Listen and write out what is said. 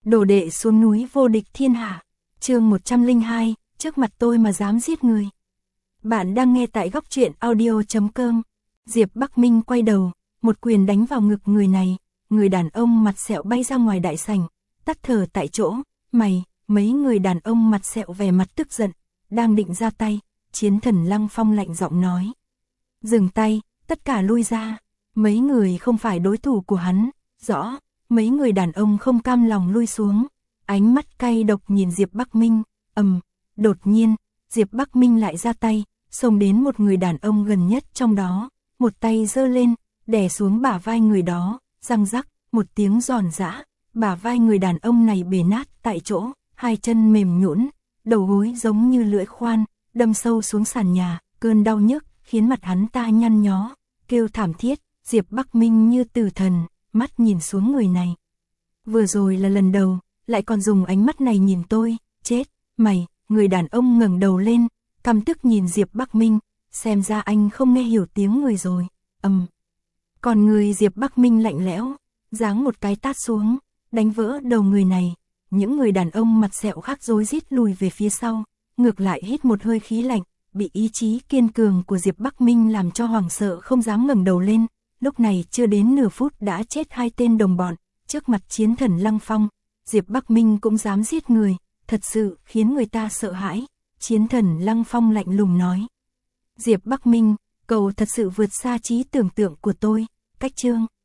Đồ đệ xuống núi vô địch thiên hạ. Chương 102, trước mặt tôi mà dám giết người. Bạn đang nghe tại góc truyện audio.com. Diệp Bắc Minh quay đầu, một quyền đánh vào ngực người này, người đàn ông mặt sẹo bay ra ngoài đại sảnh, tắt thở tại chỗ. Mấy người đàn ông mặt sẹo vẻ mặt tức giận, đang định ra tay, Chiến Thần Lăng Phong lạnh giọng nói: "Dừng tay, tất cả lui ra." Mấy người không phải đối thủ của hắn, rõ. Mấy người đàn ông không cam lòng lui xuống, ánh mắt cay độc nhìn Diệp Bắc Minh. Đột nhiên, Diệp Bắc Minh lại ra tay, xông đến một người đàn ông gần nhất trong đó, một tay giơ lên, đè xuống bả vai người đó, răng rắc, một tiếng giòn giã, bả vai người đàn ông này bể nát tại chỗ, hai chân mềm nhũn, đầu gối giống như lưỡi khoan, đâm sâu xuống sàn nhà, cơn đau nhức khiến mặt hắn ta nhăn nhó, kêu thảm thiết. Diệp Bắc Minh như tử thần, mắt nhìn xuống người này. Vừa rồi là lần đầu, lại còn dùng ánh mắt này nhìn tôi, chết, mày. Người đàn ông ngẩng đầu lên, căm tức nhìn Diệp Bắc Minh, xem ra anh không nghe hiểu tiếng người rồi. Còn người Diệp Bắc Minh lạnh lẽo, giáng một cái tát xuống, đánh vỡ đầu người này. Những người đàn ông mặt sẹo khác rối rít lùi về phía sau, ngược lại hít một hơi khí lạnh, bị ý chí kiên cường của Diệp Bắc Minh làm cho hoảng sợ không dám ngẩng đầu lên. Lúc này chưa đến nửa phút đã chết hai tên đồng bọn, trước mặt Chiến Thần Lăng Phong, Diệp Bắc Minh cũng dám giết người, thật sự khiến người ta sợ hãi. Chiến Thần Lăng Phong lạnh lùng nói: "Diệp Bắc Minh, cậu thật sự vượt xa trí tưởng tượng của tôi." Cách chương